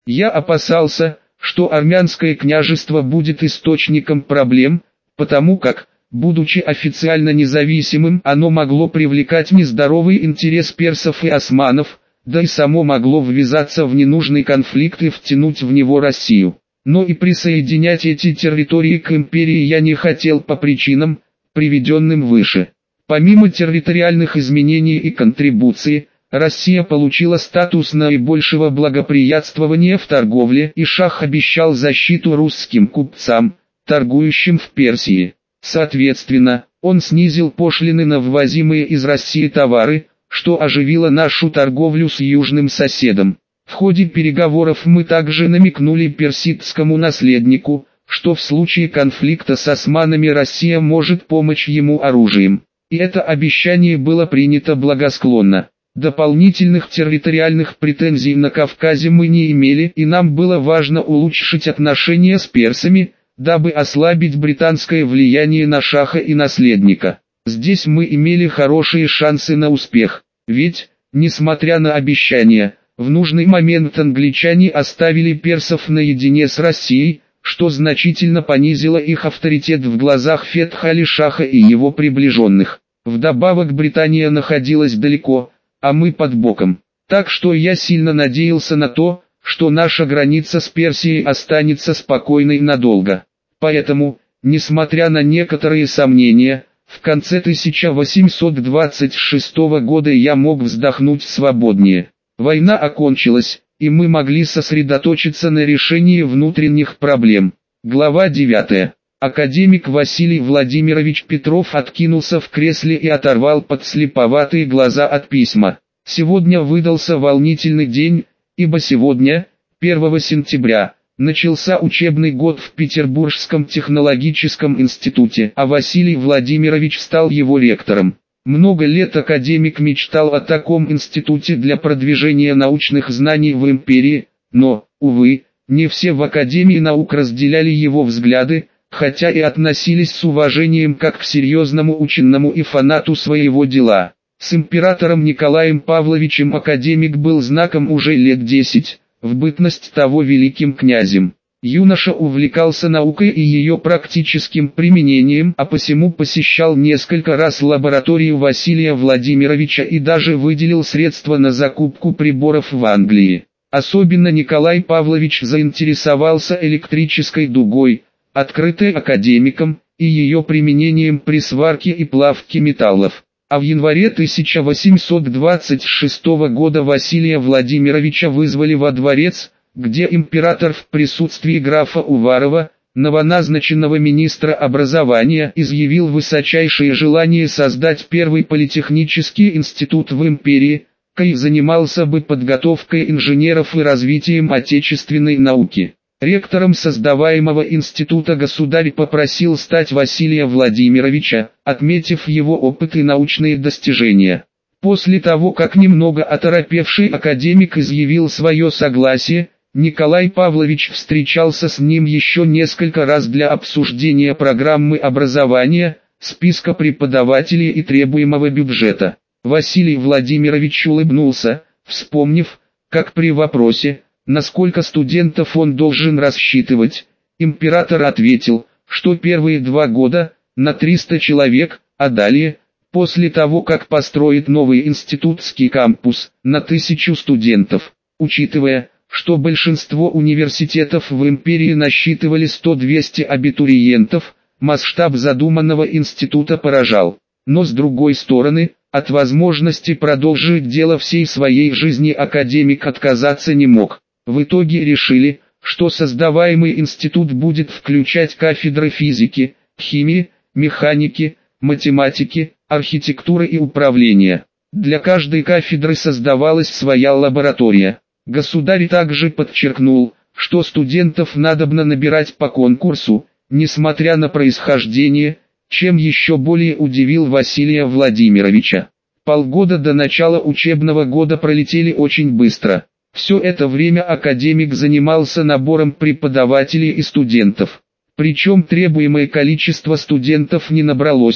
Я опасался, что армянское княжество будет источником проблем, потому как, будучи официально независимым, оно могло привлекать нездоровый интерес персов и османов, да и само могло ввязаться в ненужный конфликт и втянуть в него Россию. Но и присоединять эти территории к империи я не хотел по причинам, приведенным выше. Помимо территориальных изменений и контрибуций, Россия получила статус наибольшего благоприятствования в торговле, и шах обещал защиту русским купцам, торгующим в Персии. Соответственно, он снизил пошлины на ввозимые из России товары, что оживило нашу торговлю с южным соседом. В ходе переговоров мы также намекнули персидскому наследнику, что в случае конфликта с османами Россия может помочь ему оружием. И это обещание было принято благосклонно. Дополнительных территориальных претензий на Кавказе мы не имели, и нам было важно улучшить отношения с персами, дабы ослабить британское влияние на шаха и наследника. Здесь мы имели хорошие шансы на успех, ведь, несмотря на обещания, в нужный момент англичане оставили персов наедине с Россией, что значительно понизило их авторитет в глазах Фетх-Али-Шаха и его приближенных. Вдобавок Британия находилась далеко, а мы под боком. Так что я сильно надеялся на то, что наша граница с Персией останется спокойной надолго. Поэтому, несмотря на некоторые сомнения, в конце 1826 года я мог вздохнуть свободнее. Война окончилась, и мы могли сосредоточиться на решении внутренних проблем. Глава 9. Академик Василий Владимирович Петров откинулся в кресле и оторвал подслеповатые глаза от письма. Сегодня выдался волнительный день, ибо сегодня, 1 сентября, начался учебный год в Петербургском технологическом институте, а Василий Владимирович стал его ректором. Много лет академик мечтал о таком институте для продвижения научных знаний в империи, но, увы, не все в Академии наук разделяли его взгляды, хотя и относились с уважением как к серьезному ученому и фанату своего дела. С императором Николаем Павловичем академик был знаком уже лет 10, в бытность того великим князем. Юноша увлекался наукой и ее практическим применением, а посему посещал несколько раз лабораторию Василия Владимировича и даже выделил средства на закупку приборов в Англии. Особенно Николай Павлович заинтересовался электрической дугой, открытой академиком, и ее применением при сварке и плавке металлов. А в январе 1826 года Василия Владимировича вызвали во дворец, где император в присутствии графа Уварова, новоназначенного министра образования, изъявил высочайшее желание создать первый политехнический институт в империи, который занимался бы подготовкой инженеров и развитием отечественной науки. Ректором создаваемого института государь попросил стать Василия Владимировича, отметив его опыт и научные достижения. После того, как немного оторопевший академик изъявил свое согласие, Николай Павлович встречался с ним еще несколько раз для обсуждения программы образования, списка преподавателей и требуемого бюджета. Василий Владимирович улыбнулся, вспомнив, как при вопросе, насколько студентов он должен рассчитывать, император ответил, что первые 2 года, на 300 человек, а далее, после того как построит новый институтский кампус, на 1000 студентов. Учитывая, что большинство университетов в империи насчитывали 100-200 абитуриентов, масштаб задуманного института поражал. Но с другой стороны, от возможности продолжить дело всей своей жизни академик отказаться не мог. В итоге решили, что создаваемый институт будет включать кафедры физики, химии, механики, математики, архитектуры и управления. Для каждой кафедры создавалась своя лаборатория. Государь также подчеркнул, что студентов надобно набирать по конкурсу, несмотря на происхождение, чем еще более удивил Василия Владимировича. Полгода до начала учебного года пролетели очень быстро. Все это время академик занимался набором преподавателей и студентов. Причем требуемое количество студентов не набралось,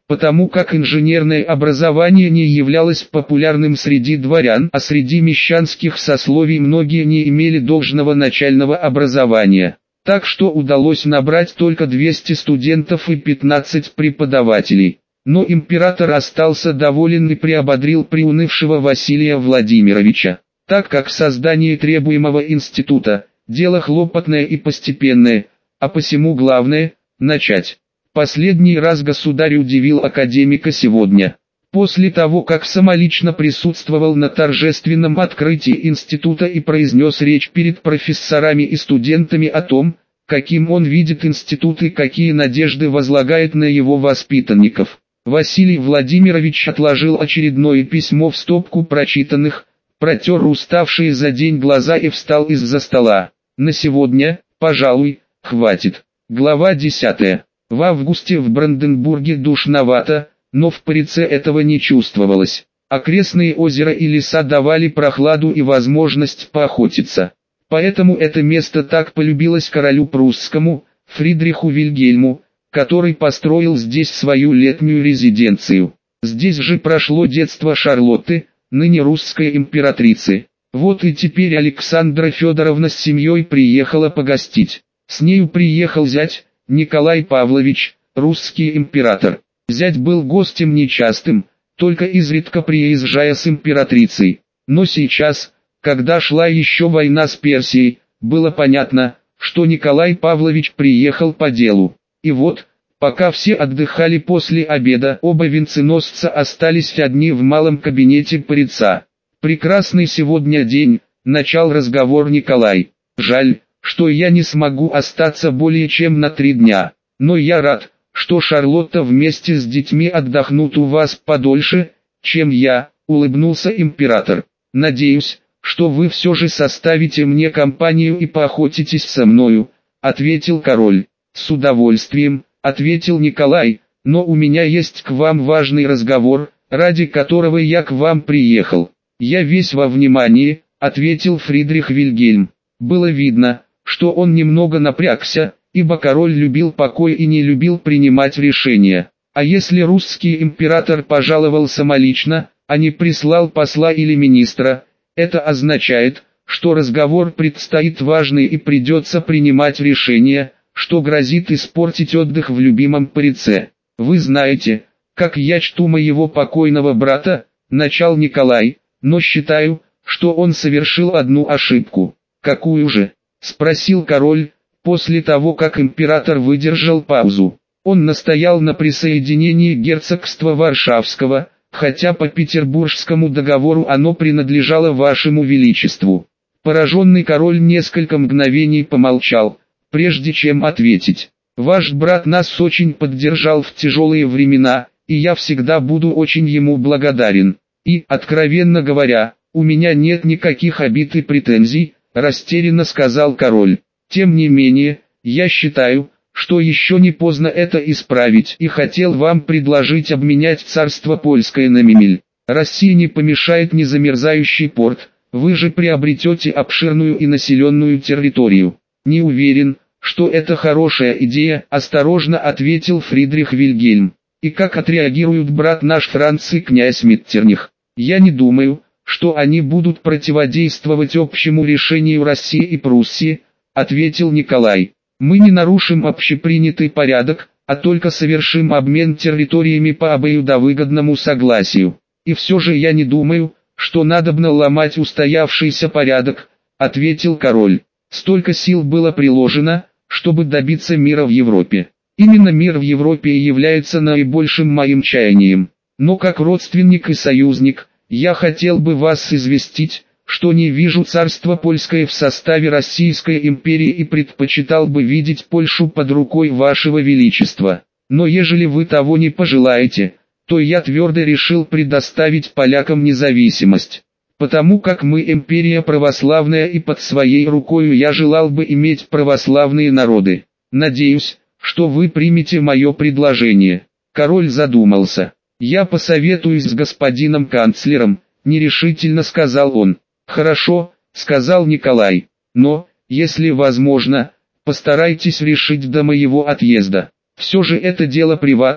потому как инженерное образование не являлось популярным среди дворян, а среди мещанских сословий многие не имели должного начального образования. Так что удалось набрать только 200 студентов и 15 преподавателей. Но император остался доволен и приободрил приунывшего Василия Владимировича, так как создание требуемого института – дело хлопотное и постепенное, а посему главное – начать. Последний раз государь удивил академика сегодня. После того, как самолично присутствовал на торжественном открытии института и произнес речь перед профессорами и студентами о том, каким он видит институт и какие надежды возлагает на его воспитанников, Василий Владимирович отложил очередное письмо в стопку прочитанных, протер уставшие за день глаза и встал из-за стола. На сегодня, пожалуй, хватит. Глава 10. В августе в Бранденбурге душновато, но в Парице этого не чувствовалось. Окрестные озера и леса давали прохладу и возможность поохотиться. Поэтому это место так полюбилось королю прусскому, Фридриху Вильгельму, который построил здесь свою летнюю резиденцию. Здесь же прошло детство Шарлотты, ныне русской императрицы. Вот и теперь Александра Федоровна с семьей приехала погостить. С нею приехал зять, Николай Павлович, русский император. Зять был гостем нечастым, только изредка приезжая с императрицей. Но сейчас, когда шла еще война с Персией, было понятно, что Николай Павлович приехал по делу. И вот, пока все отдыхали после обеда, оба венценосца остались одни в малом кабинете Парица. «Прекрасный сегодня день», — начал разговор Николай. «Жаль, что я не смогу остаться более чем на 3 дня. Но я рад, что Шарлотта вместе с детьми отдохнут у вас подольше, чем я», — улыбнулся император. «Надеюсь, что вы все же составите мне компанию и поохотитесь со мною», — ответил король. «С удовольствием», — ответил Николай, — «но у меня есть к вам важный разговор, ради которого я к вам приехал». «Я весь во внимании», — ответил Фридрих Вильгельм. Было видно, что он немного напрягся, ибо король любил покой и не любил принимать решения. А если русский император пожаловал самолично, а не прислал посла или министра, это означает, что разговор предстоит важный и придется принимать решение, что грозит испортить отдых в любимом Парице. «Вы знаете, как я чту моего покойного брата», — начал Николай, — «но считаю, что он совершил одну ошибку». «Какую же?» — спросил король, после того как император выдержал паузу. «Он настоял на присоединении герцогства Варшавского, хотя по Петербургскому договору оно принадлежало вашему величеству». Пораженный король несколько мгновений помолчал, прежде чем ответить. «Ваш брат нас очень поддержал в тяжелые времена, и я всегда буду очень ему благодарен. И, откровенно говоря, у меня нет никаких обид и претензий», — растерянно сказал король. «Тем не менее, я считаю, что еще не поздно это исправить и хотел вам предложить обменять царство польское на Мемель. России не помешает незамерзающий порт, вы же приобретете обширную и населенную территорию». «Не уверен, что это хорошая идея», — осторожно ответил Фридрих Вильгельм. «И как отреагируют брат наш Франц и князь Меттерних? Я не думаю, что они будут противодействовать общему решению России и Пруссии», — ответил Николай. «Мы не нарушим общепринятый порядок, а только совершим обмен территориями по обоюдовыгодному согласию. И все же я не думаю, что надобно ломать устоявшийся порядок», — ответил король. «Столько сил было приложено, чтобы добиться мира в Европе. Именно мир в Европе и является наибольшим моим чаянием. Но как родственник и союзник, я хотел бы вас известить, что не вижу царство польское в составе Российской империи и предпочитал бы видеть Польшу под рукой вашего величества. Но ежели вы того не пожелаете, то я твердо решил предоставить полякам независимость. Потому как мы империя православная и под своей рукою я желал бы иметь православные народы. Надеюсь, что вы примете мое предложение». Король задумался. «Я посоветуюсь с господином канцлером», — нерешительно сказал он. «Хорошо», — сказал Николай. «Но, если возможно, постарайтесь решить до моего отъезда. Все же это дело приватное,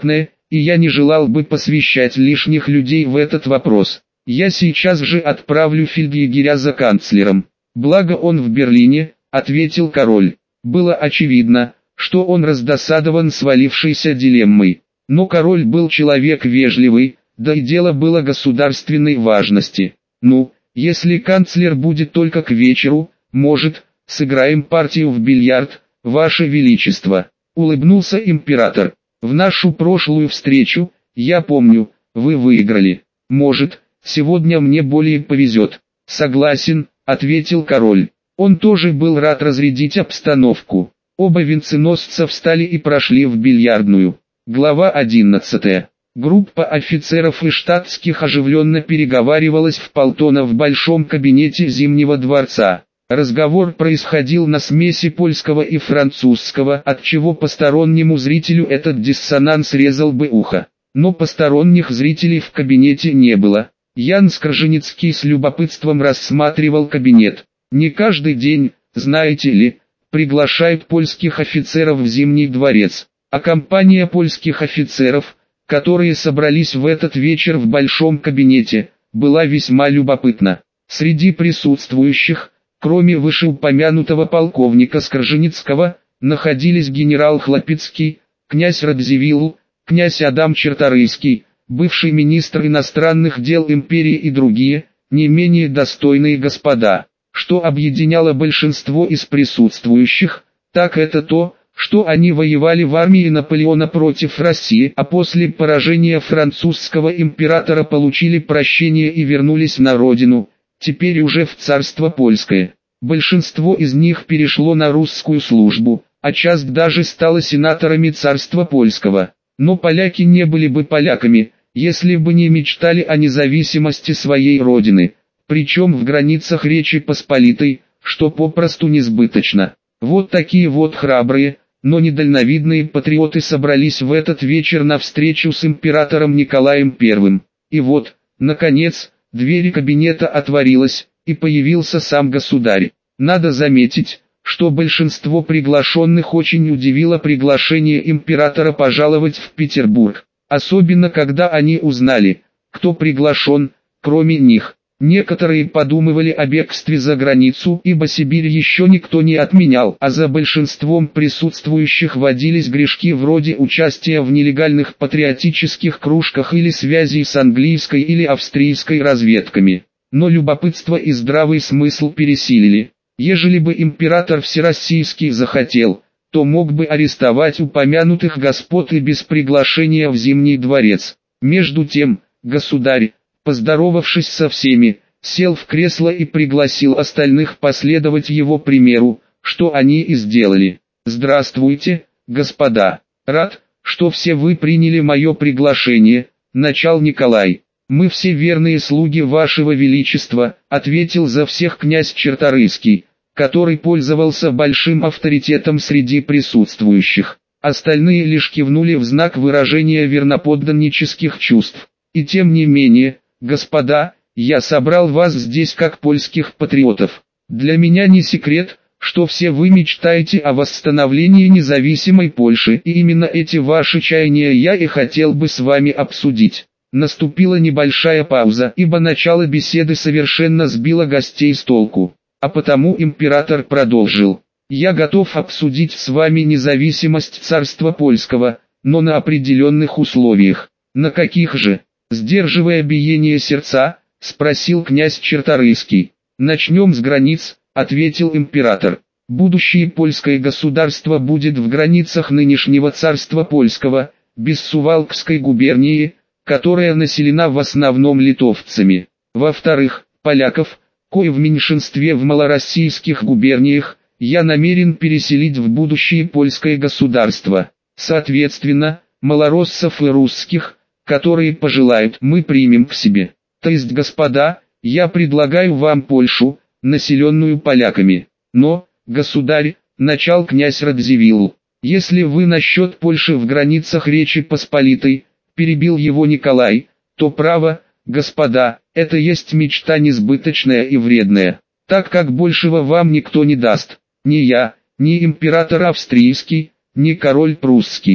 и я не желал бы посвящать лишних людей в этот вопрос. Я сейчас же отправлю фельдъегеря за канцлером. Благо он в Берлине, ответил король. Было очевидно, что он раздосадован свалившейся дилеммой. Но король был человек вежливый, да и дело было государственной важности. Ну, если канцлер будет только к вечеру, может, сыграем партию в бильярд, ваше величество. Улыбнулся император. В нашу прошлую встречу, я помню, вы выиграли. Может, сегодня мне более повезет. Согласен, ответил король. Он тоже был рад разрядить обстановку. Оба венценосца встали и прошли в бильярдную. Глава 11. Группа офицеров и штатских оживленно переговаривалась в полтона в большом кабинете Зимнего дворца. Разговор происходил на смеси польского и французского, отчего постороннему зрителю этот диссонанс резал бы ухо. Но посторонних зрителей в кабинете не было. Ян Скорженицкий с любопытством рассматривал кабинет. Не каждый день, знаете ли, приглашают польских офицеров в Зимний дворец, а компания польских офицеров, которые собрались в этот вечер в большом кабинете, была весьма любопытна. Среди присутствующих, кроме вышеупомянутого полковника Скорженицкого, находились генерал Хлопицкий, князь Радзивилл, князь Адам Черторийский, бывший министр иностранных дел империи и другие, не менее достойные господа. Что объединяло большинство из присутствующих, так это то, что они воевали в армии Наполеона против России, а после поражения французского императора получили прощение и вернулись на родину, теперь уже в царство польское. Большинство из них перешло на русскую службу, а часть даже стала сенаторами царства польского. Но поляки не были бы поляками, если бы не мечтали о независимости своей родины, причем в границах Речи Посполитой, что попросту несбыточно. Вот такие вот храбрые, но недальновидные патриоты собрались в этот вечер на встречу с императором Николаем I. И вот, наконец, дверь кабинета отворилась, и появился сам государь. Надо заметить, что большинство приглашенных очень удивило приглашение императора пожаловать в Петербург, особенно когда они узнали, кто приглашен, кроме них. Некоторые подумывали о бегстве за границу, ибо Сибирь еще никто не отменял, а за большинством присутствующих водились грешки вроде участия в нелегальных патриотических кружках или связей с английской или австрийской разведками. Но любопытство и здравый смысл пересилили. Ежели бы император Всероссийский захотел, то мог бы арестовать упомянутых господ и без приглашения в Зимний дворец. Между тем, государь, поздоровавшись со всеми, сел в кресло и пригласил остальных последовать его примеру, что они и сделали. «Здравствуйте, господа! Рад, что все вы приняли мое приглашение», — начал Николай. «Мы все верные слуги вашего величества», — ответил за всех князь Черторийский, который пользовался большим авторитетом среди присутствующих. Остальные лишь кивнули в знак выражения верноподданнических чувств. «И тем не менее, господа, я собрал вас здесь как польских патриотов. Для меня не секрет, что все вы мечтаете о восстановлении независимой Польши, и именно эти ваши чаяния я и хотел бы с вами обсудить». Наступила небольшая пауза, ибо начало беседы совершенно сбило гостей с толку. А потому император продолжил. «Я готов обсудить с вами независимость царства польского, но на определенных условиях». «На каких же?» Сдерживая биение сердца, спросил князь Черторийский. «Начнем с границ», — ответил император. «Будущее польское государство будет в границах нынешнего царства польского, без Сувалкской губернии, которая населена в основном литовцами. Во-вторых, поляков, кои в меньшинстве в малороссийских губерниях, я намерен переселить в будущее польское государство. Соответственно, малороссов и русских, которые пожелают, мы примем к себе. То есть, господа, я предлагаю вам Польшу, населенную поляками. Но, государь, начал князь Радзивилл, если вы насчет Польши в границах Речи Посполитой, перебил его Николай, то право, господа, это есть мечта несбыточная и вредная, так как большего вам никто не даст, ни я, ни император австрийский, ни король прусский.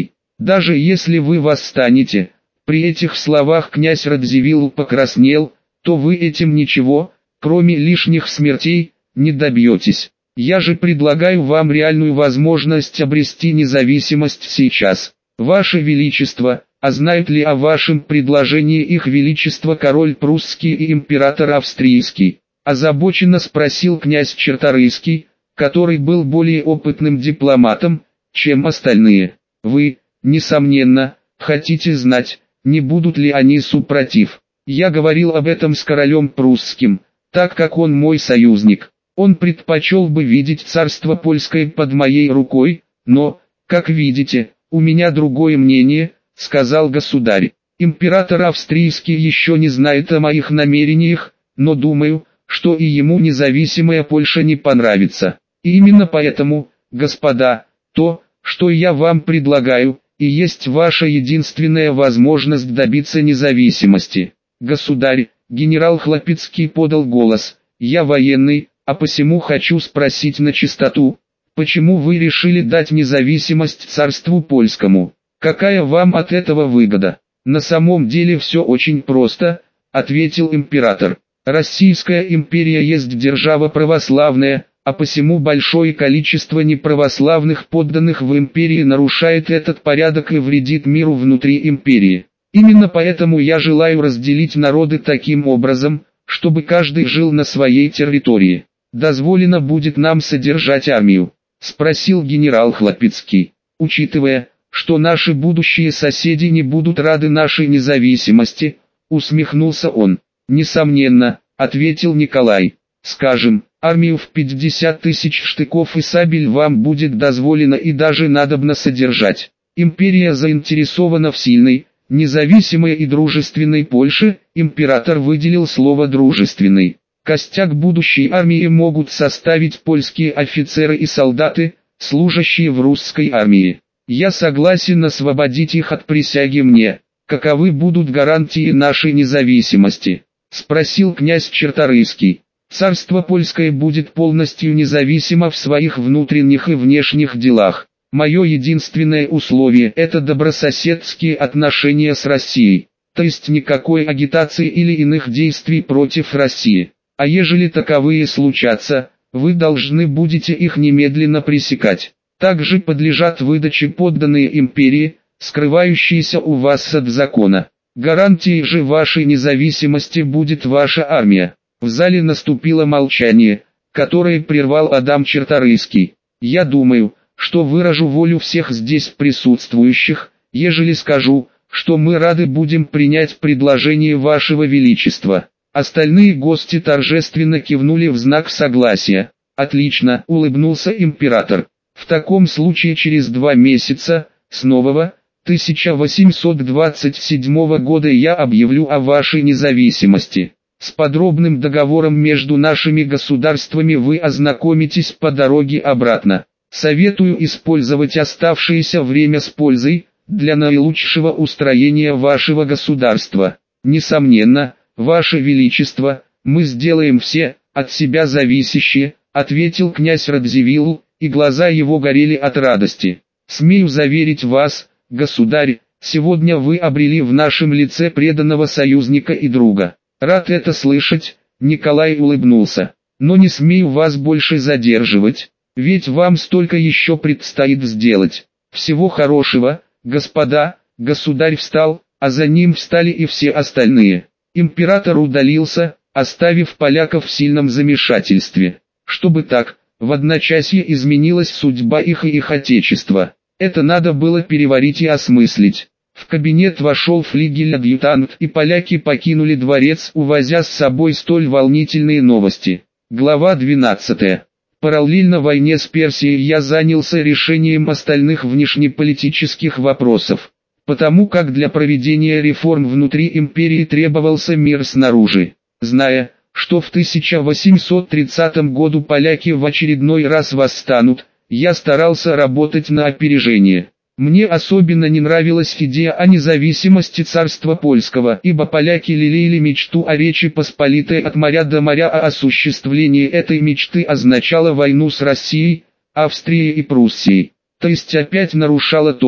Даже если вы восстанете, при этих словах князь Радзивилл покраснел, то вы этим ничего, кроме лишних смертей, не добьетесь. Я же предлагаю вам реальную возможность обрести независимость сейчас. Ваше Величество, а знают ли о вашем предложении их Величество король прусский и император австрийский? Озабоченно спросил князь Черторийский, который был более опытным дипломатом, чем остальные. Вы, несомненно, хотите знать, не будут ли они супротив. Я говорил об этом с королем прусским, так как он мой союзник. Он предпочел бы видеть царство польское под моей рукой, но, как видите, у меня другое мнение, сказал государь. Император австрийский еще не знает о моих намерениях, но думаю, что и ему независимая Польша не понравится. И именно поэтому, господа, то, что я вам предлагаю, и есть ваша единственная возможность добиться независимости. Государь, генерал Хлопицкий подал голос, я военный, а посему хочу спросить на чистоту, почему вы решили дать независимость царству польскому? Какая вам от этого выгода? На самом деле все очень просто, ответил император. Российская империя есть держава православная, а посему большое количество неправославных подданных в империи нарушает этот порядок и вредит миру внутри империи. Именно поэтому я желаю разделить народы таким образом, чтобы каждый жил на своей территории. Дозволено будет нам содержать армию? Спросил генерал Хлопицкий. Учитывая, что наши будущие соседи не будут рады нашей независимости, усмехнулся он. Несомненно, ответил Николай. Скажем, армию в 50 тысяч штыков и сабель вам будет дозволено и даже надобно содержать. Империя заинтересована в сильной, независимой и дружественной Польше, император выделил слово «дружественный». Костяк будущей армии могут составить польские офицеры и солдаты, служащие в русской армии. Я согласен освободить их от присяги мне. Каковы будут гарантии нашей независимости? Спросил князь Черторийский. Царство польское будет полностью независимо в своих внутренних и внешних делах. Мое единственное условие – это добрососедские отношения с Россией, то есть никакой агитации или иных действий против России. А ежели таковые случатся, вы должны будете их немедленно пресекать. Также подлежат выдаче подданные империи, скрывающиеся у вас от закона. Гарантией же вашей независимости будет ваша армия. В зале наступило молчание, которое прервал Адам Черторийский. Я думаю, что выражу волю всех здесь присутствующих, ежели скажу, что мы рады будем принять предложение вашего величества. Остальные гости торжественно кивнули в знак согласия. Отлично, улыбнулся император. В таком случае через 2 месяца, с нового, 1827 года я объявлю о вашей независимости. С подробным договором между нашими государствами вы ознакомитесь по дороге обратно. Советую использовать оставшееся время с пользой, для наилучшего устроения вашего государства. Несомненно, Ваше Величество, мы сделаем все, от себя зависящее, ответил князь Радзивилл, и глаза его горели от радости. Смею заверить вас, государь, сегодня вы обрели в нашем лице преданного союзника и друга. Рад это слышать, Николай улыбнулся. Но не смею вас больше задерживать, ведь вам столько еще предстоит сделать. Всего хорошего, господа. Государь встал, а за ним встали и все остальные. Император удалился, оставив поляков в сильном замешательстве. Чтобы так, в одночасье изменилась судьба их и их отечества. Это надо было переварить и осмыслить. В кабинет вошел флигель-адъютант, и поляки покинули дворец, увозя с собой столь волнительные новости. Глава 12. Параллельно войне с Персией я занялся решением остальных внешнеполитических вопросов. Потому как для проведения реформ внутри империи требовался мир снаружи. Зная, что в 1830 году поляки в очередной раз восстанут, я старался работать на опережение. Мне особенно не нравилась идея о независимости царства польского, ибо поляки лелеяли мечту о Речи Посполитой от моря до моря, а осуществление этой мечты означало войну с Россией, Австрией и Пруссией. То есть опять нарушало тот,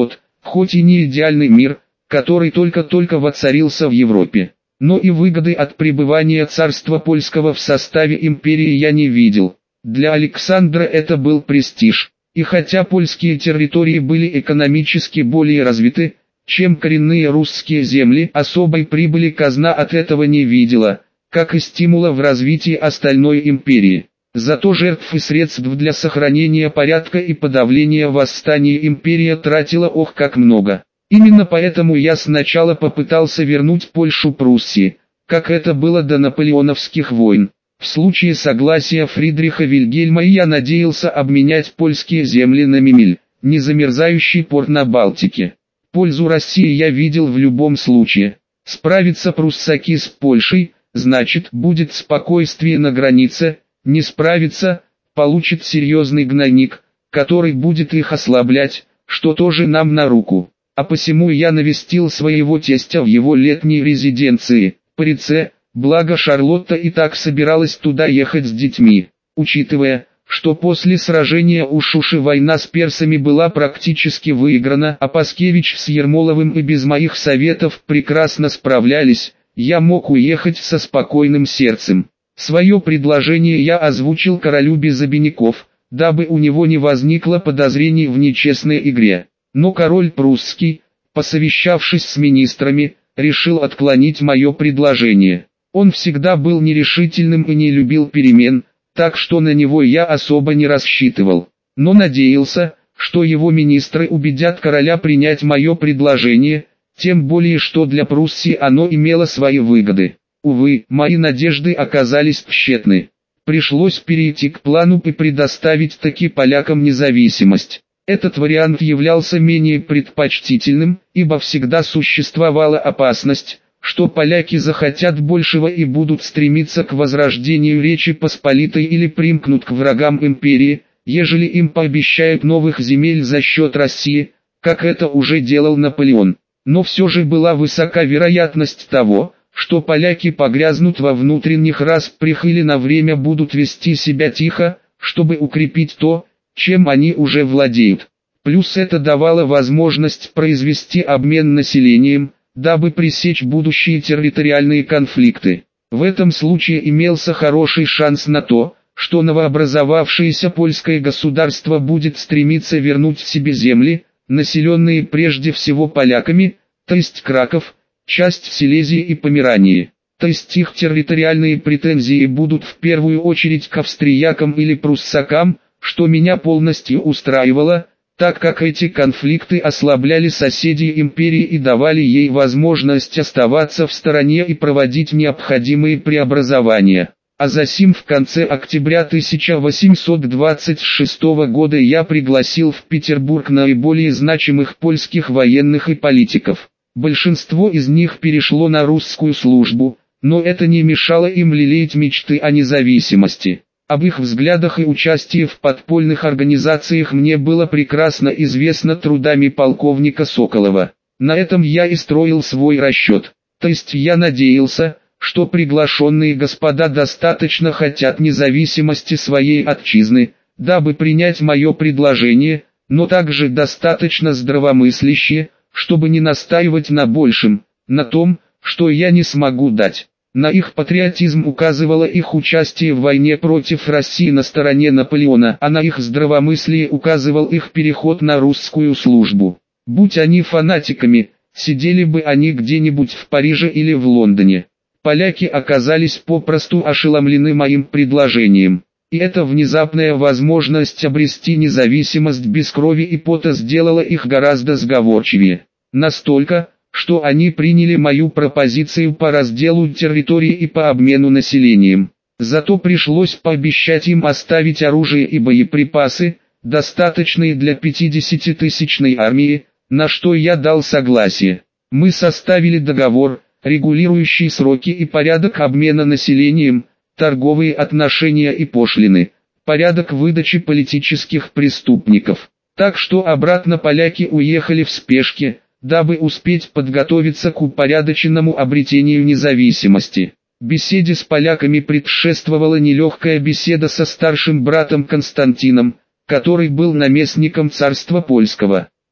хоть и не идеальный мир, который только-только воцарился в Европе, но и выгоды от пребывания царства польского в составе империи я не видел. Для Александра это был престиж, и хотя польские территории были экономически более развиты, чем коренные русские земли, особой прибыли казна от этого не видела, как и стимула в развитии остальной империи. Зато жертв и средств для сохранения порядка и подавления восстаний империя тратила ох как много. Именно поэтому я сначала попытался вернуть Польшу Пруссии, как это было до наполеоновских войн. В случае согласия Фридриха Вильгельма я надеялся обменять польские земли на Мемель, незамерзающий порт на Балтике. Пользу России я видел в любом случае. Справятся пруссаки с Польшей, значит будет спокойствие на границе, не справится, получит серьезный гнойник, который будет их ослаблять, что тоже нам на руку. А посему я навестил своего тестя в его летней резиденции, Парице, благо Шарлотта и так собиралась туда ехать с детьми. Учитывая, что после сражения у Шуши война с персами была практически выиграна, а Паскевич с Ермоловым и без моих советов прекрасно справлялись, я мог уехать со спокойным сердцем. Свое предложение я озвучил королю без обиняков, дабы у него не возникло подозрений в нечестной игре. Но король прусский, посовещавшись с министрами, решил отклонить мое предложение. Он всегда был нерешительным и не любил перемен, так что на него я особо не рассчитывал. Но надеялся, что его министры убедят короля принять мое предложение, тем более что для Пруссии оно имело свои выгоды. Увы, мои надежды оказались тщетны. Пришлось перейти к плану и предоставить таки полякам независимость. Этот вариант являлся менее предпочтительным, ибо всегда существовала опасность, что поляки захотят большего и будут стремиться к возрождению Речи Посполитой или примкнут к врагам империи, ежели им пообещают новых земель за счет России, как это уже делал Наполеон. Но все же была высока вероятность того, что поляки погрязнут во внутренних распрях или на время будут вести себя тихо, чтобы укрепить то, чем они уже владеют. Плюс это давало возможность произвести обмен населением, дабы пресечь будущие территориальные конфликты. В этом случае имелся хороший шанс на то, что новообразовавшееся польское государство будет стремиться вернуть себе земли, населенные прежде всего поляками, то есть Краков, часть Силезии и Померании. То есть их территориальные претензии будут в первую очередь к австриякам или пруссакам, что меня полностью устраивало, так как эти конфликты ослабляли соседей империи и давали ей возможность оставаться в стороне и проводить необходимые преобразования. А засим в конце октября 1826 года я пригласил в Петербург наиболее значимых польских военных и политиков. Большинство из них перешло на русскую службу, но это не мешало им лелеять мечты о независимости. Об их взглядах и участии в подпольных организациях мне было прекрасно известно трудами полковника Соколова. На этом я и строил свой расчет. То есть я надеялся, что приглашенные господа достаточно хотят независимости своей отчизны, дабы принять мое предложение, но также достаточно здравомыслящие, чтобы не настаивать на большем, на том, что я не смогу дать. На их патриотизм указывало их участие в войне против России на стороне Наполеона, а на их здравомыслие указывал их переход на русскую службу. Будь они фанатиками, сидели бы они где-нибудь в Париже или в Лондоне. Поляки оказались попросту ошеломлены моим предложением. И эта внезапная возможность обрести независимость без крови и пота сделала их гораздо сговорчивее. Настолько, что они приняли мою пропозицию по разделу территории и по обмену населением. Зато пришлось пообещать им оставить оружие и боеприпасы, достаточные для 50-тысячной армии, на что я дал согласие. Мы составили договор, регулирующий сроки и порядок обмена населением, торговые отношения и пошлины, порядок выдачи политических преступников. Так что обратно поляки уехали в спешке, дабы успеть подготовиться к упорядоченному обретению независимости. Беседе с поляками предшествовала нелегкая беседа со старшим братом Константином, который был наместником царства польского.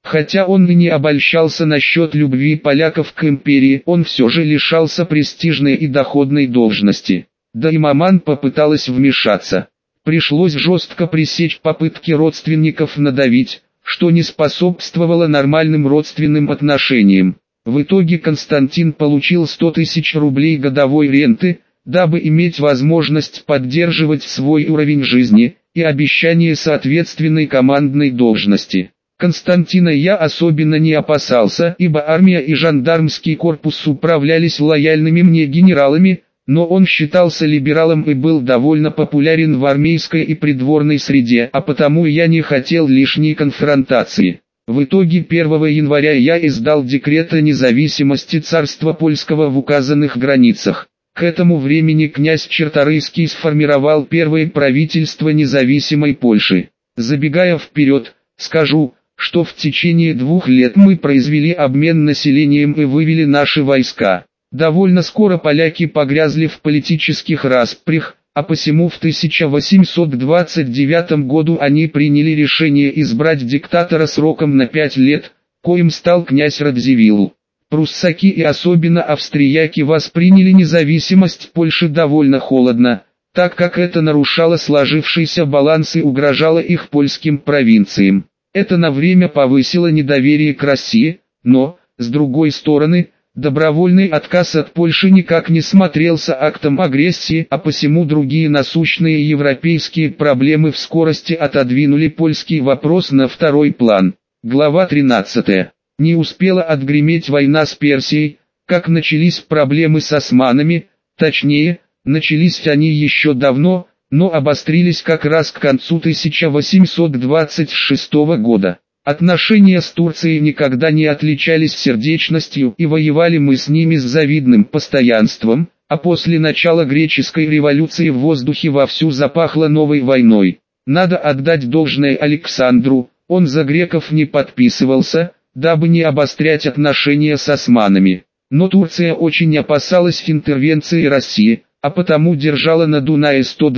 Хотя он и не обольщался насчет любви поляков к империи, он все же лишался престижной и доходной должности. Да и маман попыталась вмешаться. Пришлось жестко пресечь попытки родственников надавить, что не способствовало нормальным родственным отношениям. В итоге Константин получил 100 тысяч рублей годовой ренты, дабы иметь возможность поддерживать свой уровень жизни, и обещание соответственной командной должности. Константина я особенно не опасался, ибо армия и жандармский корпус управлялись лояльными мне генералами, но он считался либералом и был довольно популярен в армейской и придворной среде, а потому я не хотел лишней конфронтации. В итоге 1 января я издал декрет о независимости царства польского в указанных границах. К этому времени князь Черторийский сформировал первое правительство независимой Польши. Забегая вперед, скажу, что в течение 2 лет мы произвели обмен населением и вывели наши войска. Довольно скоро поляки погрязли в политических распрях, а посему в 1829 году они приняли решение избрать диктатора сроком на 5 лет, коим стал князь Радзивилл. Пруссаки и особенно австрияки восприняли независимость Польши довольно холодно, так как это нарушало сложившийся баланс и угрожало их польским провинциям. Это на время повысило недоверие к России, но, с другой стороны, добровольный отказ от Польши никак не смотрелся актом агрессии, а посему другие насущные европейские проблемы в скорости отодвинули польский вопрос на второй план. Глава 13. Не успела отгреметь война с Персией, как начались проблемы с османами, точнее, начались они еще давно, но обострились как раз к концу 1826 года. Отношения с Турцией никогда не отличались сердечностью, и воевали мы с ними с завидным постоянством, а после начала греческой революции в воздухе вовсю запахло новой войной. Надо отдать должное Александру, он за греков не подписывался, дабы не обострять отношения с османами. Но Турция очень опасалась интервенции России, а потому держала на Дунае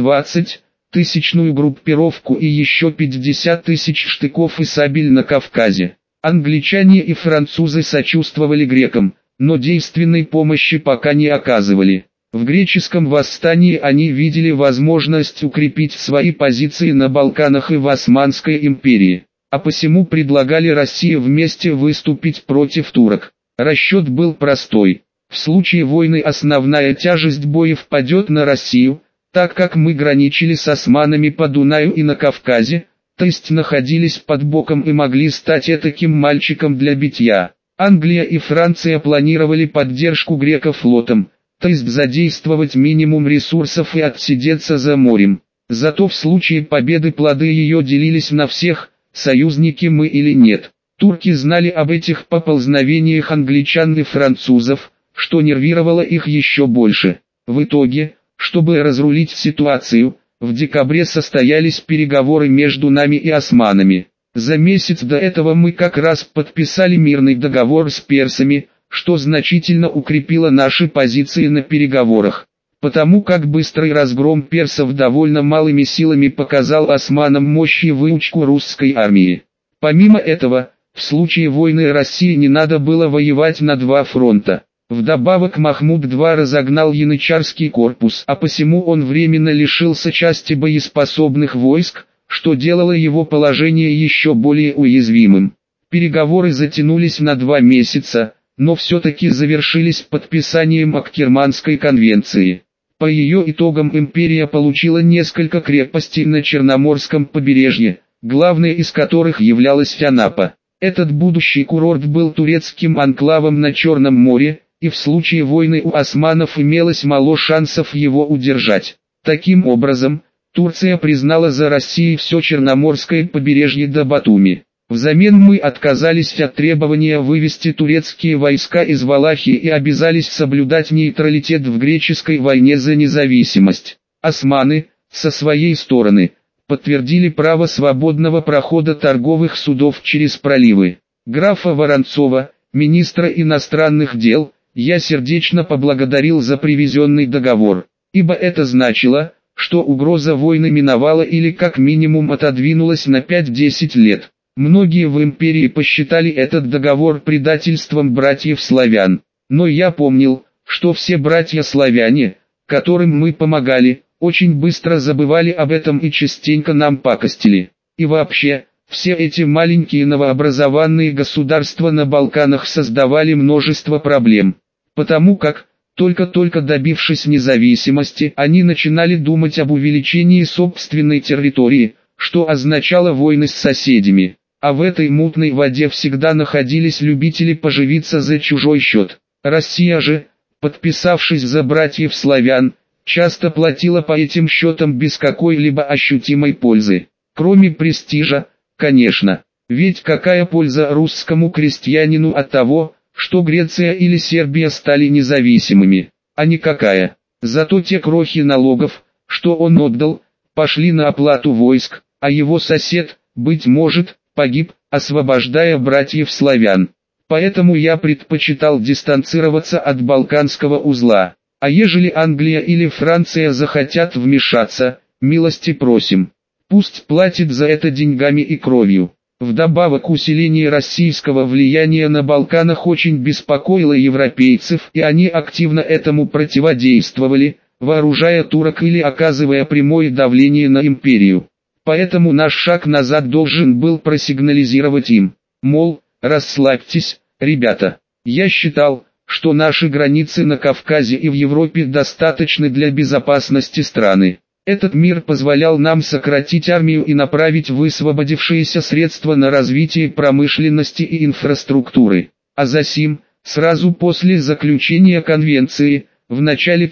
120-тысячную группировку и еще 50 тысяч штыков и сабель на Кавказе. Англичане и французы сочувствовали грекам, но действенной помощи пока не оказывали. В греческом восстании они видели возможность укрепить свои позиции на Балканах и в Османской империи, а посему предлагали России вместе выступить против турок. Расчет был простой. В случае войны основная тяжесть боя впадет на Россию, так как мы граничили с османами по Дунаю и на Кавказе, то есть находились под боком и могли стать этаким мальчиком для битья. Англия и Франция планировали поддержку греков флотом, то есть задействовать минимум ресурсов и отсидеться за морем. Зато в случае победы плоды ее делились на всех, союзники мы или нет. Турки знали об этих поползновениях англичан и французов, что нервировало их еще больше. В итоге, чтобы разрулить ситуацию, в декабре состоялись переговоры между нами и османами. За месяц до этого мы как раз подписали мирный договор с персами, что значительно укрепило наши позиции на переговорах. Потому как быстрый разгром персов довольно малыми силами показал османам мощь и выучку русской армии. Помимо этого, в случае войны России не надо было воевать на 2 фронта. Вдобавок Махмуд II разогнал янычарский корпус, а посему он временно лишился части боеспособных войск, что делало его положение еще более уязвимым. Переговоры затянулись на 2 месяца, но все-таки завершились подписанием Аккерманской конвенции. По ее итогам империя получила несколько крепостей на Черноморском побережье, главной из которых являлась Анапа. Этот будущий курорт был турецким анклавом на Черном море, и в случае войны у османов имелось мало шансов его удержать. Таким образом, Турция признала за Россией все Черноморское побережье до Батуми. Взамен мы отказались от требования вывести турецкие войска из Валахии и обязались соблюдать нейтралитет в греческой войне за независимость. Османы, со своей стороны, подтвердили право свободного прохода торговых судов через проливы. Графа Воронцова, министра иностранных дел, я сердечно поблагодарил за привезенный договор, ибо это значило, что угроза войны миновала или как минимум отодвинулась на 5-10 лет. Многие в империи посчитали этот договор предательством братьев-славян. Но я помнил, что все братья-славяне, которым мы помогали, очень быстро забывали об этом и частенько нам пакостили. И вообще, все эти маленькие новообразованные государства на Балканах создавали множество проблем. Потому как, только-только добившись независимости, они начинали думать об увеличении собственной территории, что означало войны с соседями. А в этой мутной воде всегда находились любители поживиться за чужой счет. Россия же, подписавшись за братьев-славян, часто платила по этим счетам без какой-либо ощутимой пользы. Кроме престижа, конечно. Ведь какая польза русскому крестьянину от того, что Греция или Сербия стали независимыми? А никакая. Зато те крохи налогов, что он отдал, пошли на оплату войск, а его сосед, быть может, погиб, освобождая братьев-славян. Поэтому я предпочитал дистанцироваться от Балканского узла. А ежели Англия или Франция захотят вмешаться, милости просим. Пусть платит за это деньгами и кровью. Вдобавок усиление российского влияния на Балканах очень беспокоило европейцев, и они активно этому противодействовали, вооружая турок или оказывая прямое давление на империю. Поэтому наш шаг назад должен был просигнализировать им, мол, расслабьтесь, ребята. Я считал, что наши границы на Кавказе и в Европе достаточны для безопасности страны. Этот мир позволял нам сократить армию и направить высвободившиеся средства на развитие промышленности и инфраструктуры. А засим, сразу после заключения конвенции, в начале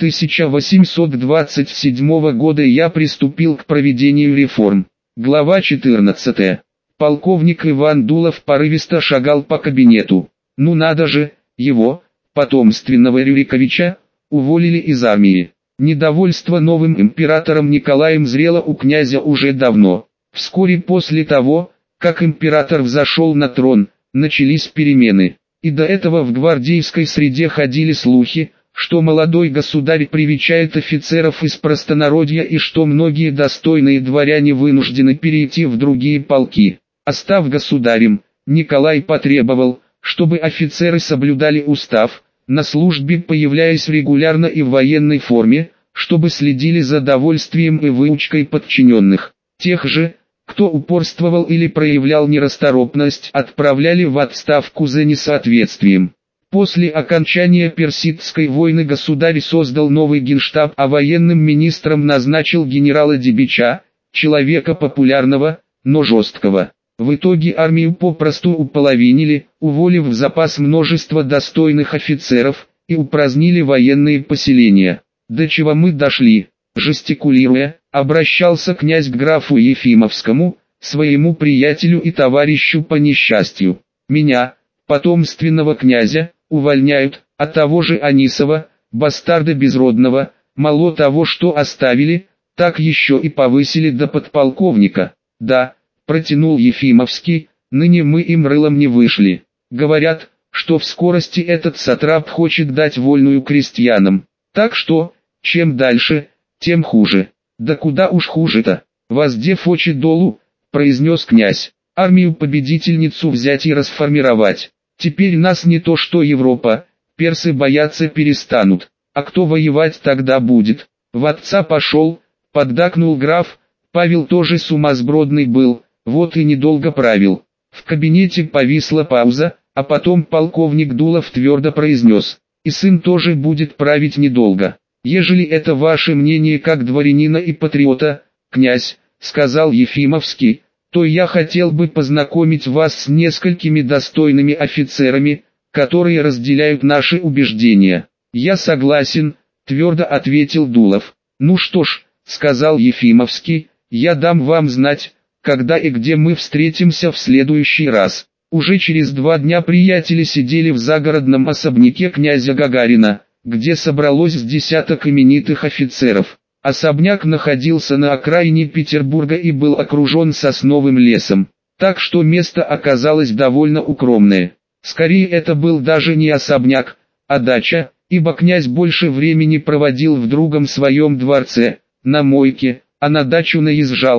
1827 года я приступил к проведению реформ. Глава 14. Полковник Иван Дулов порывисто шагал по кабинету. Ну надо же, его, потомственного Рюриковича, уволили из армии. Недовольство новым императором Николаем зрело у князя уже давно. Вскоре после того, как император взошел на трон, начались перемены. И до этого в гвардейской среде ходили слухи, что молодой государь привечает офицеров из простонародья и что многие достойные дворяне вынуждены перейти в другие полки. А став государем, Николай потребовал, чтобы офицеры соблюдали устав, на службе появляясь регулярно и в военной форме, чтобы следили за довольствием и выучкой подчиненных. Тех же, кто упорствовал или проявлял нерасторопность, отправляли в отставку за несоответствием. После окончания Персидской войны государь создал новый генштаб, а военным министром назначил генерала Дебича, человека популярного, но жесткого. В итоге армию попросту уполовинили, уволив в запас множество достойных офицеров, и упразднили военные поселения. До чего мы дошли? Жестикулируя, обращался князь к графу Ефимовскому, своему приятелю и товарищу по несчастью. Меня, потомственного князя, увольняют, а того же Анисова, бастарда безродного, мало того, что оставили, так еще и повысили до подполковника. Да, протянул Ефимовский, ныне мы им рылом не вышли. Говорят, что в скорости этот сатрап хочет дать вольную крестьянам. Так что, чем дальше, тем хуже. Да куда уж хуже-то. Воздев очи долу, произнес князь, армию победительницу взять и расформировать. Теперь нас не то что Европа, персы бояться перестанут. А кто воевать тогда будет? В отца пошел, поддакнул граф, Павел тоже сумасбродный был, вот и недолго правил. В кабинете повисла пауза, а потом полковник Дулов твердо произнес, и сын тоже будет править недолго. Ежели это ваше мнение как дворянина и патриота, князь, сказал Ефимовский, то я хотел бы познакомить вас с несколькими достойными офицерами, которые разделяют наши убеждения. Я согласен, твердо ответил Дулов. Ну что ж, сказал Ефимовский, я дам вам знать, когда и где мы встретимся в следующий раз. Уже через 2 дня приятели сидели в загородном особняке князя Гагарина, где собралось с десяток именитых офицеров. Особняк находился на окраине Петербурга и был окружен сосновым лесом, так что место оказалось довольно укромное. Скорее это был даже не особняк, а дача, ибо князь больше времени проводил в другом своем дворце, на мойке, а на дачу наезжал,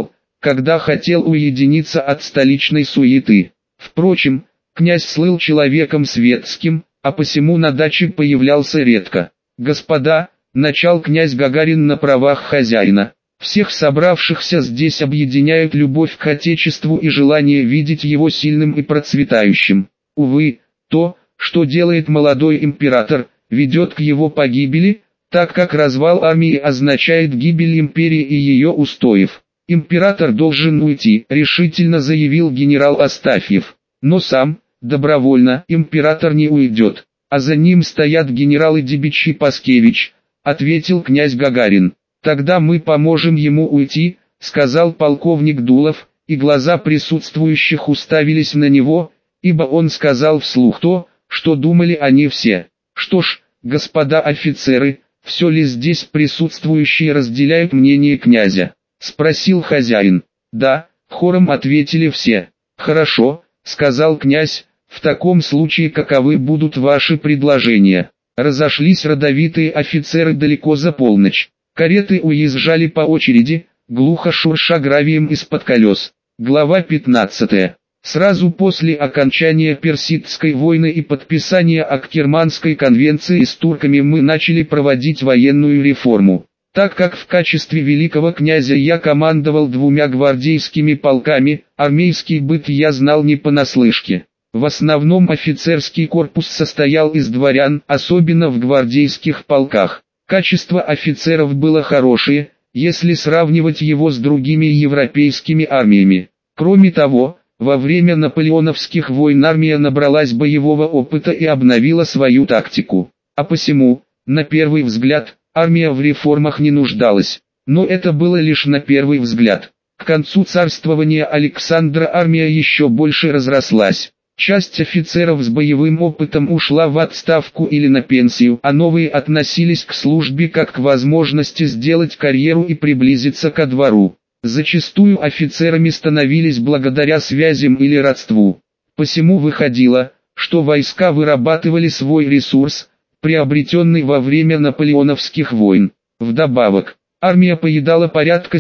когда хотел уединиться от столичной суеты. Впрочем, князь слыл человеком светским, а посему на даче появлялся редко. «Господа», — начал князь Гагарин на правах хозяина, — «всех собравшихся здесь объединяют любовь к Отечеству и желание видеть его сильным и процветающим. Увы, то, что делает молодой император, ведет к его погибели, так как развал армии означает гибель империи и ее устоев. Император должен уйти», — решительно заявил генерал Астафьев. «Но сам, добровольно, император не уйдет, а за ним стоят генералы Дебич и Паскевич», — ответил князь Гагарин. «Тогда мы поможем ему уйти», — сказал полковник Дулов, и глаза присутствующих уставились на него, ибо он сказал вслух то, что думали они все. «Что ж, господа офицеры, все ли здесь присутствующие разделяют мнение князя?» — спросил хозяин. «Да», — хором ответили все. «Хорошо», — сказал князь, — «в таком случае каковы будут ваши предложения?» Разошлись родовитые офицеры далеко за полночь. Кареты уезжали по очереди, глухо шурша гравием из-под колес. Глава 15. Сразу после окончания Персидской войны и подписания Аккерманской конвенции с турками мы начали проводить военную реформу. Так как в качестве великого князя я командовал 2 гвардейскими полками, армейский быт я знал не понаслышке. В основном офицерский корпус состоял из дворян, особенно в гвардейских полках. Качество офицеров было хорошее, если сравнивать его с другими европейскими армиями. Кроме того, во время наполеоновских войн армия набралась боевого опыта и обновила свою тактику. А посему, на первый взгляд, армия в реформах не нуждалась. Но это было лишь на первый взгляд. К концу царствования Александра армия еще больше разрослась. Часть офицеров с боевым опытом ушла в отставку или на пенсию, а новые относились к службе как к возможности сделать карьеру и приблизиться ко двору. Зачастую офицерами становились благодаря связям или родству. Посему выходило, что войска вырабатывали свой ресурс, приобретенный во время наполеоновских войн. Вдобавок, армия поедала порядка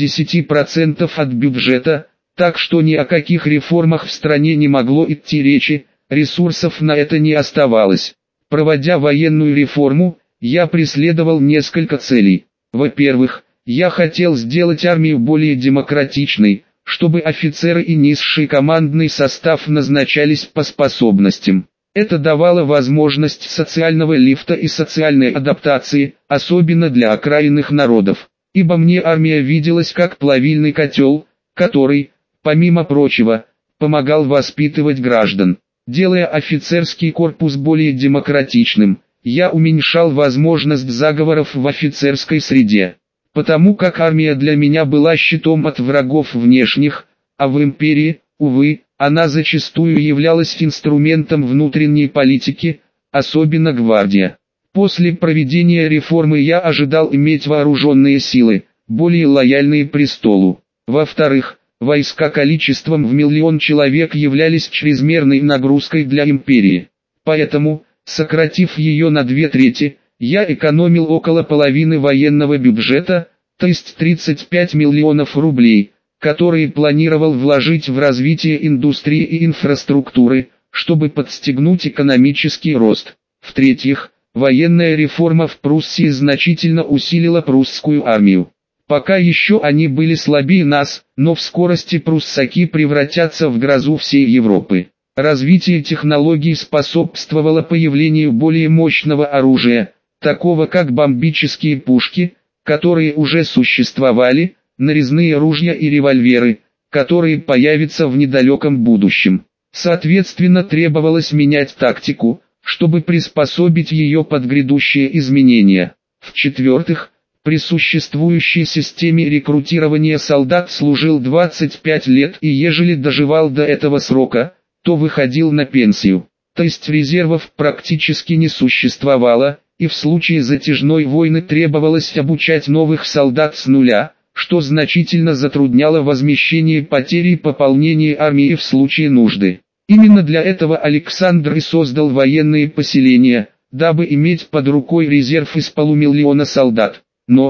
70% от бюджета, так что ни о каких реформах в стране не могло идти речи, ресурсов на это не оставалось. Проводя военную реформу, я преследовал несколько целей. Во-первых, я хотел сделать армию более демократичной, чтобы офицеры и низший командный состав назначались по способностям. Это давало возможность социального лифта и социальной адаптации, особенно для окраинных народов. Ибо мне армия виделась как плавильный котел, который, помимо прочего, помогал воспитывать граждан. Делая офицерский корпус более демократичным, я уменьшал возможность заговоров в офицерской среде. Потому как армия для меня была щитом от врагов внешних, а в империи, увы, она зачастую являлась инструментом внутренней политики, особенно гвардия. После проведения реформы я ожидал иметь вооруженные силы, более лояльные престолу. Во-вторых, войска количеством в 1 миллион человек являлись чрезмерной нагрузкой для империи. Поэтому, сократив ее на 2/3, я экономил около половины военного бюджета, то есть 35 миллионов рублей, которые планировал вложить в развитие индустрии и инфраструктуры, чтобы подстегнуть экономический рост. В-третьих, военная реформа в Пруссии значительно усилила прусскую армию. Пока еще они были слабее нас, но в скорости пруссаки превратятся в грозу всей Европы. Развитие технологий способствовало появлению более мощного оружия, такого как бомбические пушки, которые уже существовали, нарезные ружья и револьверы, которые появятся в недалеком будущем. Соответственно, требовалось менять тактику, чтобы приспособить ее под грядущие изменения. В-четвертых, при существующей системе рекрутирования солдат служил 25 лет и ежели доживал до этого срока, то выходил на пенсию. То есть резервов практически не существовало, и в случае затяжной войны требовалось обучать новых солдат с нуля, что значительно затрудняло возмещение потерь и пополнение армии в случае нужды. Именно для этого Александр и создал военные поселения, дабы иметь под рукой резерв из 500 000 солдат. Но,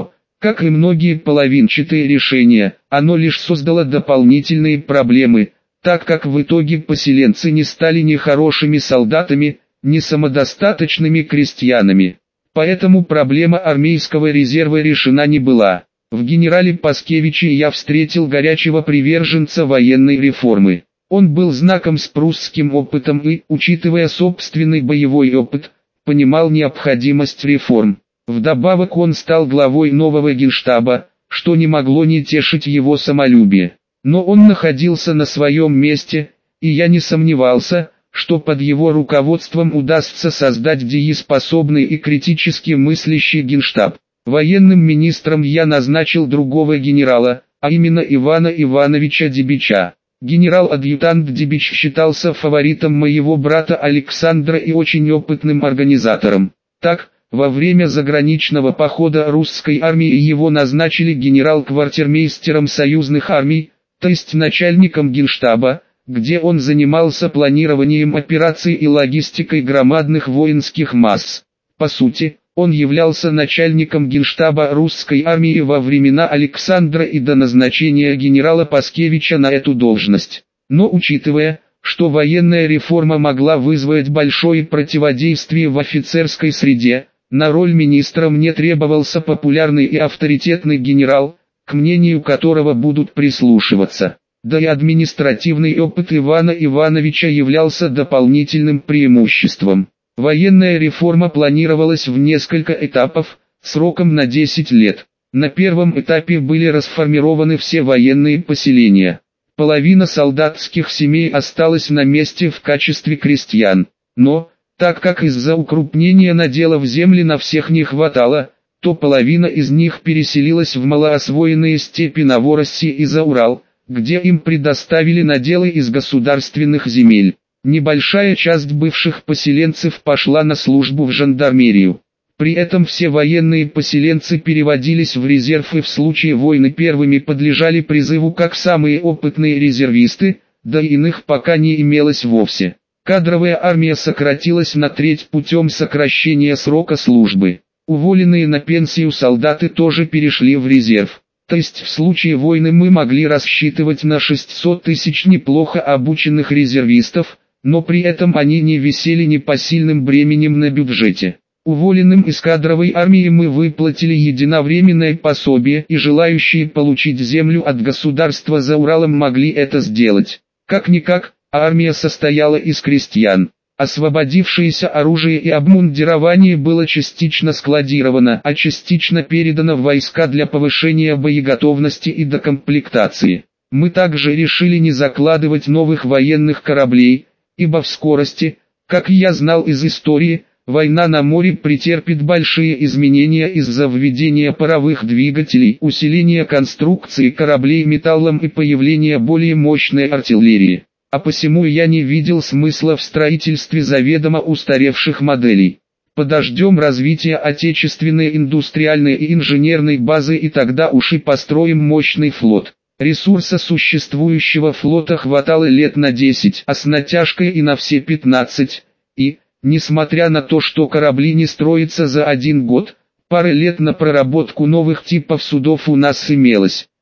Как и многие половинчатые решения, оно лишь создало дополнительные проблемы, так как в итоге поселенцы не стали ни хорошими солдатами, ни самодостаточными крестьянами. Поэтому проблема армейского резерва решена не была. В генерале Паскевиче я встретил горячего приверженца военной реформы. Он был знаком с прусским опытом и, учитывая собственный боевой опыт, понимал необходимость реформ. Вдобавок он стал главой нового генштаба, что не могло не тешить его самолюбие. Но он находился на своем месте, и я не сомневался, что под его руководством удастся создать дееспособный и критически мыслящий генштаб. Военным министром я назначил другого генерала, а именно Ивана Ивановича Дебича. Генерал-адъютант Дебич считался фаворитом моего брата Александра и очень опытным организатором. Так, во время заграничного похода русской армии его назначили генерал-квартирмейстером союзных армий, то есть начальником генштаба, где он занимался планированием операций и логистикой громадных воинских масс. По сути, он являлся начальником генштаба русской армии во времена Александра и до назначения генерала Паскевича на эту должность. Но учитывая, что военная реформа могла вызвать большое противодействие в офицерской среде, на роль министра мне требовался популярный и авторитетный генерал, к мнению которого будут прислушиваться. Да и административный опыт Ивана Ивановича являлся дополнительным преимуществом. Военная реформа планировалась в несколько этапов, сроком на 10 лет. На первом этапе были расформированы все военные поселения. Половина солдатских семей осталась на месте в качестве крестьян. Но, так как из-за укрупнения наделов земли на всех не хватало, то половина из них переселилась в малоосвоенные степи Новороссии и за Урал, где им предоставили наделы из государственных земель. Небольшая часть бывших поселенцев пошла на службу в жандармерию. При этом все военные поселенцы переводились в резерв и в случае войны первыми подлежали призыву как самые опытные резервисты, да и иных пока не имелось вовсе. Кадровая армия сократилась на треть путем сокращения срока службы. Уволенные на пенсию солдаты тоже перешли в резерв. То есть в случае войны мы могли рассчитывать на 600 тысяч неплохо обученных резервистов, но при этом они не висели непосильным бременем на бюджете. Уволенным из кадровой армии мы выплатили единовременное пособие, и желающие получить землю от государства за Уралом могли это сделать. Как-никак, армия состояла из крестьян. Освободившееся оружие и обмундирование было частично складировано, а частично передано в войска для повышения боеготовности и докомплектации. Мы также решили не закладывать новых военных кораблей, ибо в скорости, как я знал из истории, война на море претерпит большие изменения из-за введения паровых двигателей, усиления конструкции кораблей металлом и появления более мощной артиллерии. А посему я не видел смысла в строительстве заведомо устаревших моделей. Подождем развития отечественной индустриальной и инженерной базы, и тогда уж и построим мощный флот. Ресурса существующего флота хватало лет на 10, а с натяжкой и на все 15, и, несмотря на то, что корабли не строятся за один год, пара лет на проработку новых типов судов у нас имелось.